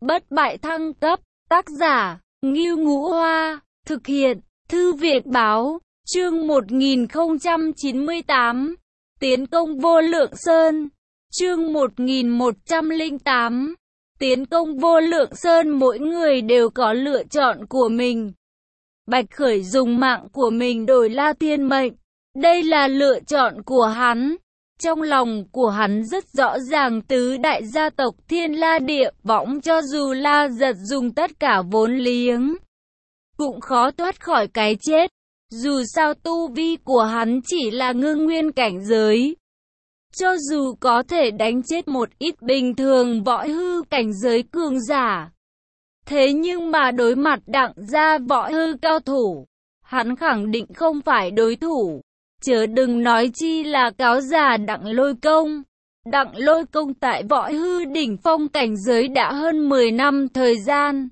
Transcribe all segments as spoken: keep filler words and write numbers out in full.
Bất bại thăng cấp, tác giả, Ngưu Ngũ Hoa, thực hiện, Thư viện Báo, chương một nghìn không trăm chín mươi tám, tiến công Vô Lượng Sơn, chương một nghìn một trăm lẻ tám, tiến công Vô Lượng Sơn. Mỗi người đều có lựa chọn của mình. Bạch Khởi dùng mạng của mình đổi La Thiên mệnh, đây là lựa chọn của hắn. Trong lòng của hắn rất rõ ràng, tứ đại gia tộc Thiên La Địa Võng cho dù La Giật dùng tất cả vốn liếng cũng khó thoát khỏi cái chết. Dù sao tu vi của hắn chỉ là ngưng nguyên cảnh giới, cho dù có thể đánh chết một ít bình thường võ hư cảnh giới cường giả, thế nhưng mà đối mặt Đặng gia võ hư cao thủ, hắn khẳng định không phải đối thủ. Chớ đừng nói chi là cáo già Đặng Lôi Công. Đặng Lôi Công tại võ hư đỉnh phong cảnh giới đã hơn mười năm thời gian.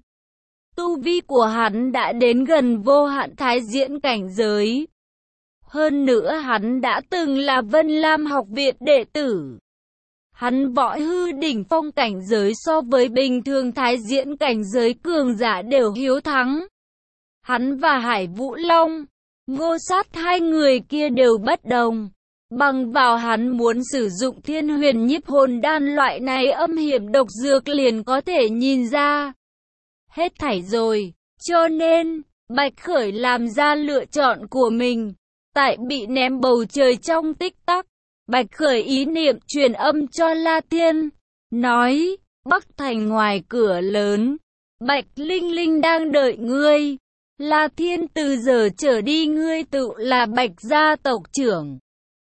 Tu vi của hắn đã đến gần vô hạn thái diễn cảnh giới. Hơn nữa hắn đã từng là Vân Lam học viện đệ tử. Hắn võ hư đỉnh phong cảnh giới so với bình thường thái diễn cảnh giới cường giả đều hiếu thắng. Hắn và Hải Vũ Long, Ngô Sát hai người kia đều bất đồng. Bằng vào hắn muốn sử dụng Thiên Huyền Nhiếp Hồn Đan loại này âm hiểm độc dược liền có thể nhìn ra hết thảy rồi. Cho nên, Bạch Khởi làm ra lựa chọn của mình. Tại bị ném bầu trời trong tích tắc, Bạch Khởi ý niệm truyền âm cho La Thiên, nói, Bắc Thành ngoài cửa lớn, Bạch Linh Linh đang đợi ngươi. La Thiên, từ giờ trở đi ngươi tự là Bạch gia tộc trưởng.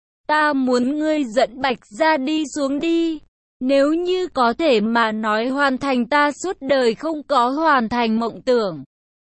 Ta muốn ngươi dẫn Bạch gia đi xuống đi. Nếu như có thể mà nói hoàn thành ta suốt đời không có hoàn thành mộng tưởng.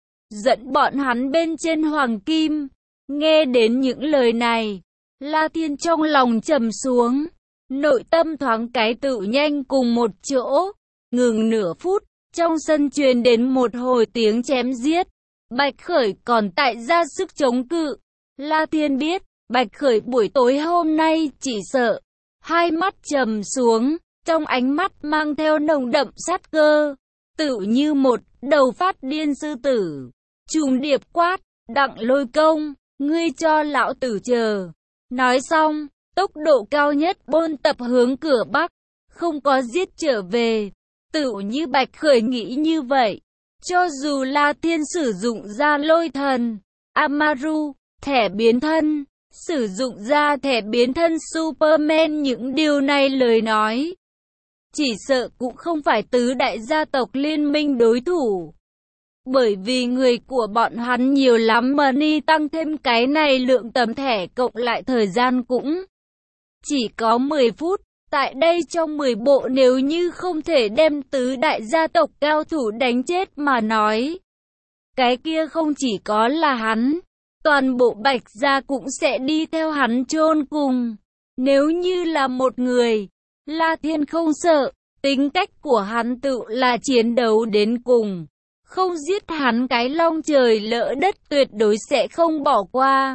Dẫn bọn hắn bên trên hoàng kim. Nghe đến những lời này, La Thiên trong lòng trầm xuống. Nội tâm thoáng cái tự nhanh cùng một chỗ. Ngừng nửa phút, trong sân truyền đến một hồi tiếng chém giết. Bạch Khởi còn tại ra sức chống cự. La Thiên biết, Bạch Khởi buổi tối hôm nay chỉ sợ. Hai mắt trầm xuống, trong ánh mắt mang theo nồng đậm sát cơ. Tự như một đầu phát điên sư tử. Trùng điệp quát, Đặng Lôi Công, ngươi cho lão tử chờ. Nói xong, tốc độ cao nhất bôn tập hướng cửa Bắc. Không có giết trở về. Tự như Bạch Khởi nghĩ như vậy. Cho dù La Thiên sử dụng ra lôi thần, Amaru, thẻ biến thân, sử dụng ra thẻ biến thân Superman, những điều này lời nói, chỉ sợ cũng không phải tứ đại gia tộc liên minh đối thủ. Bởi vì người của bọn hắn nhiều lắm mà ni tăng thêm cái này lượng tấm thẻ cộng lại thời gian cũng chỉ có mười phút. Tại đây trong mười bộ nếu như không thể đem tứ đại gia tộc cao thủ đánh chết mà nói, cái kia không chỉ có là hắn, toàn bộ Bạch gia cũng sẽ đi theo hắn chôn cùng. Nếu như là một người, La Thiên không sợ, tính cách của hắn tự là chiến đấu đến cùng. Không giết hắn cái long trời lỡ đất tuyệt đối sẽ không bỏ qua.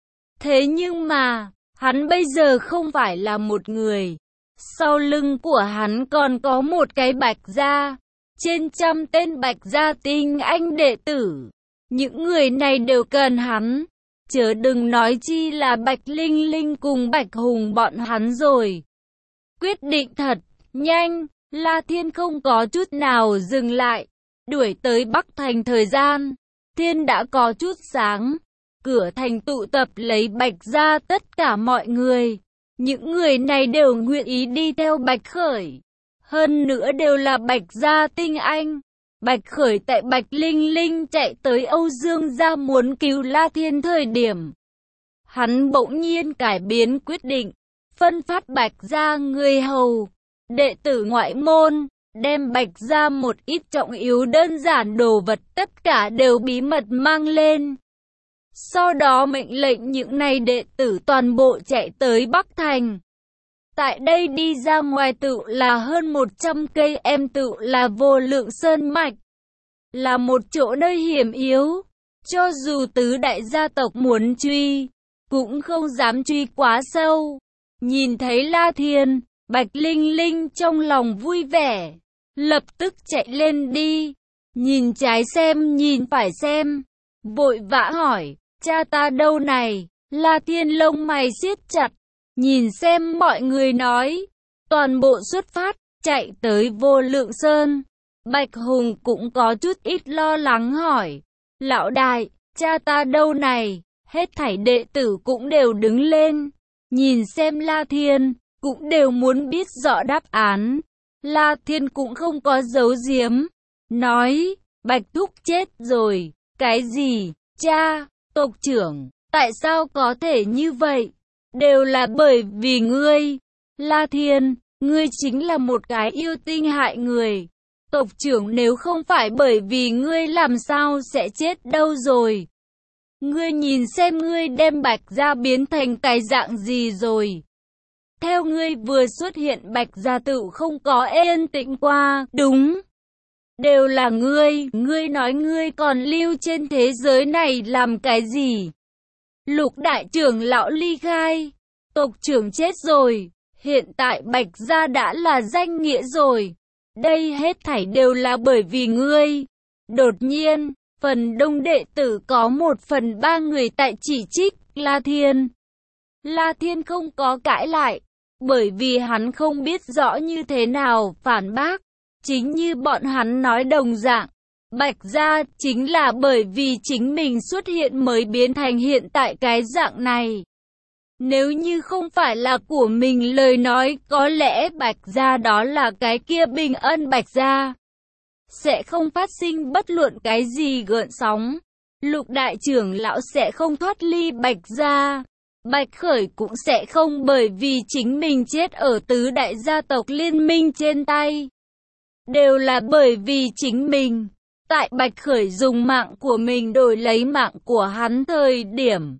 Thế nhưng mà, hắn bây giờ không phải là một người. Sau lưng của hắn còn có một cái Bạch gia, trên trăm tên Bạch gia tinh anh đệ tử. Những người này đều cần hắn, chớ đừng nói chi là Bạch Linh Linh cùng Bạch Hùng bọn hắn rồi. Quyết định thật nhanh, La Thiên không có chút nào dừng lại, đuổi tới Bắc Thành. Thời gian thiên đã có chút sáng, cửa thành tụ tập lấy Bạch gia tất cả mọi người. Những người này đều nguyện ý đi theo Bạch Khởi. Hơn nữa đều là Bạch gia tinh anh. Bạch Khởi tại Bạch Linh Linh chạy tới Âu Dương gia muốn cứu La Thiên thời điểm, hắn bỗng nhiên cải biến quyết định, phân phát Bạch gia người hầu, đệ tử ngoại môn, đem Bạch gia một ít trọng yếu đơn giản đồ vật tất cả đều bí mật mang lên. Sau đó mệnh lệnh những này đệ tử toàn bộ chạy tới Bắc Thành. Tại đây đi ra ngoài tự là hơn một trăm cây em tự là Vô Lượng Sơn Mạch. Là một chỗ nơi hiểm yếu. Cho dù tứ đại gia tộc muốn truy, cũng không dám truy quá sâu. Nhìn thấy La Thiên, Bạch Linh Linh trong lòng vui vẻ. lập tức chạy lên đi, nhìn trái xem nhìn phải xem, vội vã hỏi, cha ta đâu này? La Thiên lông mày siết chặt, nhìn xem mọi người nói, toàn bộ xuất phát, chạy tới Vô Lượng Sơn. Bạch Hùng cũng có chút ít lo lắng hỏi, lão đại, cha ta đâu này? Hết thảy đệ tử cũng đều đứng lên, nhìn xem La Thiên, cũng đều muốn biết rõ đáp án. La Thiên cũng không có giấu giếm, nói, Bạch Thúc chết rồi. Cái gì? Cha, tộc trưởng, tại sao có thể như vậy? Đều là bởi vì ngươi. La Thiên, ngươi chính là một cái yêu tinh hại người. Tộc trưởng nếu không phải bởi vì ngươi làm sao sẽ chết đâu rồi. Ngươi nhìn xem ngươi đem Bạch Gia biến thành cái dạng gì rồi. Theo ngươi vừa xuất hiện Bạch Gia tự không có yên tĩnh qua, đúng. Đều là ngươi, ngươi nói ngươi còn lưu trên thế giới này làm cái gì? Lục đại trưởng lão ly khai, tộc trưởng chết rồi, hiện tại Bạch Gia đã là danh nghĩa rồi. Đây hết thảy đều là bởi vì ngươi. Đột nhiên, phần đông đệ tử có một phần ba người tại chỉ trích La Thiên. La Thiên không có cãi lại, bởi vì hắn không biết rõ như thế nào phản bác. Chính như bọn hắn nói đồng dạng, Bạch Gia chính là bởi vì chính mình xuất hiện mới biến thành hiện tại cái dạng này. Nếu như không phải là của mình lời nói, có lẽ Bạch Gia đó là cái kia Bình Ân Bạch Gia sẽ không phát sinh bất luận cái gì gợn sóng. Lục đại trưởng lão sẽ không thoát ly Bạch Gia. Bạch Khởi cũng sẽ không bởi vì chính mình chết ở tứ đại gia tộc liên minh trên tay. Đều là bởi vì chính mình. Tại Bạch Khởi dùng mạng của mình đổi lấy mạng của hắn thời điểm,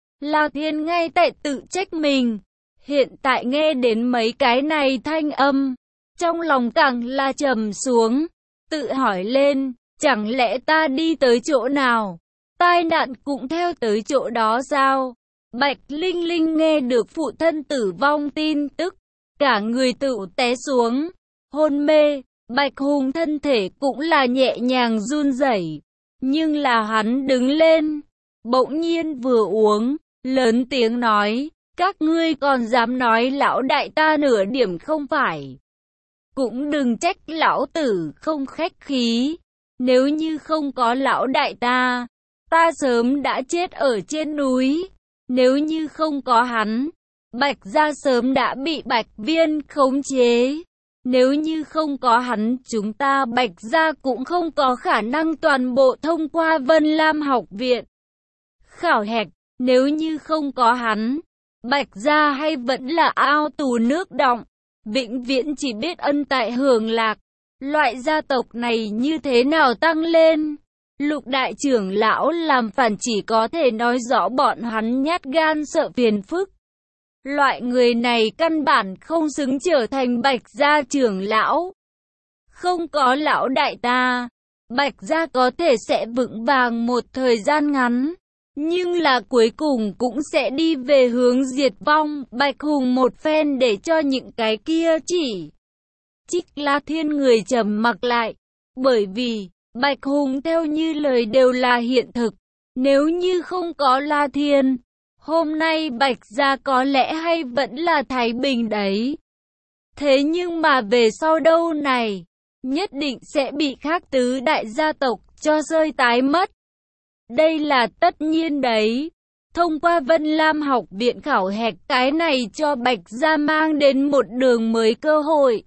La Thiên ngay tại tự trách mình. Hiện tại nghe đến mấy cái này thanh âm, trong lòng càng là trầm xuống, tự hỏi lên, chẳng lẽ ta đi tới chỗ nào, tai nạn cũng theo tới chỗ đó sao? Bạch Linh Linh nghe được phụ thân tử vong tin tức, cả người tự té xuống, hôn mê. Bạch Hùng thân thể cũng là nhẹ nhàng run rẩy, nhưng là hắn đứng lên, bỗng nhiên vừa uống, lớn tiếng nói, các ngươi còn dám nói lão đại ta nửa điểm không phải. Cũng đừng trách lão tử không khách khí, nếu như không có lão đại ta, ta sớm đã chết ở trên núi. Nếu như không có hắn, Bạch Gia sớm đã bị Bạch Viên khống chế. Nếu như không có hắn, chúng ta Bạch Gia cũng không có khả năng toàn bộ thông qua Vân Lam học viện khảo hạch. Nếu như không có hắn, Bạch Gia hay vẫn là ao tù nước đọng, vĩnh viễn chỉ biết ân tại hưởng lạc. Loại gia tộc này như thế nào tăng lên? Lục đại trưởng lão làm phản chỉ có thể nói rõ bọn hắn nhát gan sợ phiền phức. Loại người này căn bản không xứng trở thành Bạch Gia trưởng lão. Không có lão đại ta, Bạch Gia có thể sẽ vững vàng một thời gian ngắn, nhưng là cuối cùng cũng sẽ đi về hướng diệt vong. Bạch Hùng một phen để cho những cái kia chỉ trích La Thiên người trầm mặc lại, bởi vì Bạch Hùng theo như lời đều là hiện thực. Nếu như không có La Thiên, hôm nay Bạch Gia có lẽ hay vẫn là thái bình đấy. Thế nhưng mà về sau đâu này, nhất định sẽ bị khác tứ đại gia tộc cho rơi tái mất. Đây là tất nhiên đấy. Thông qua Vân Lam học viện khảo hạch, cái này cho Bạch Gia mang đến một đường mới cơ hội.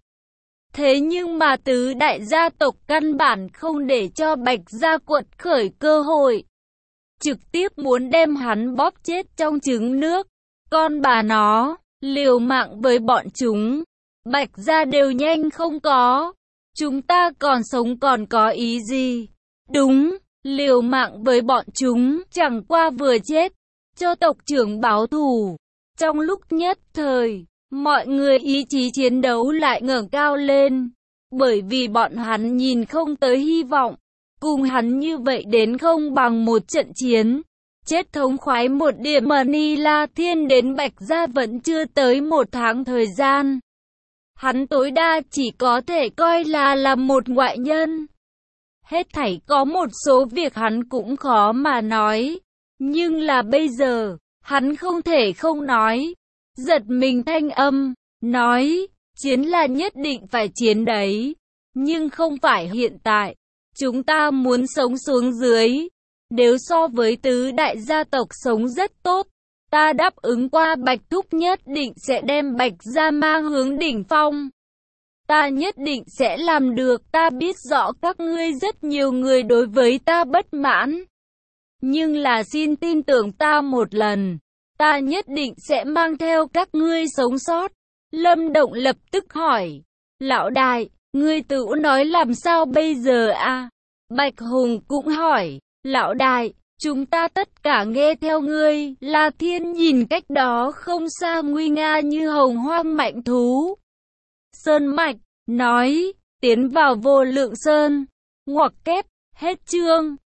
Thế nhưng mà tứ đại gia tộc căn bản không để cho Bạch Gia quật khởi cơ hội, trực tiếp muốn đem hắn bóp chết trong trứng nước. Con bà nó, liều mạng với bọn chúng, Bạch Gia đều nhanh không có. Chúng ta còn sống còn có ý gì? Đúng, liều mạng với bọn chúng, chẳng qua vừa chết, cho tộc trưởng báo thù. Trong lúc nhất thời, mọi người ý chí chiến đấu lại ngẩng cao lên, bởi vì bọn hắn nhìn không tới hy vọng. Cùng hắn như vậy đến không bằng một trận chiến, chết thống khoái một điểm. Mà Ni La Thiên đến Bạch Gia vẫn chưa tới một tháng thời gian. hắn tối đa chỉ có thể coi là là một ngoại nhân. Hết thảy có một số việc hắn cũng khó mà nói, nhưng là bây giờ, hắn không thể không nói. Giật mình thanh âm, nói, chiến là nhất định phải chiến đấy, nhưng không phải hiện tại. Chúng ta muốn sống xuống dưới. Nếu so với tứ đại gia tộc sống rất tốt, ta đáp ứng qua Bạch Thúc nhất định sẽ đem Bạch gia mang hướng đỉnh phong. Ta nhất định sẽ làm được, ta biết rõ các ngươi rất nhiều người đối với ta bất mãn. Nhưng là xin tin tưởng ta một lần, ta nhất định sẽ mang theo các ngươi sống sót. Lâm Động lập tức hỏi, lão đại, ngươi tự nói làm sao bây giờ à? Bạch Hùng cũng hỏi, lão đại, chúng ta tất cả nghe theo ngươi. La Thiên nhìn cách đó không xa nguy nga như hồng hoang mạnh thú sơn mạch, nói, tiến vào Vô Lượng Sơn. Ngoặc kép, hết chương.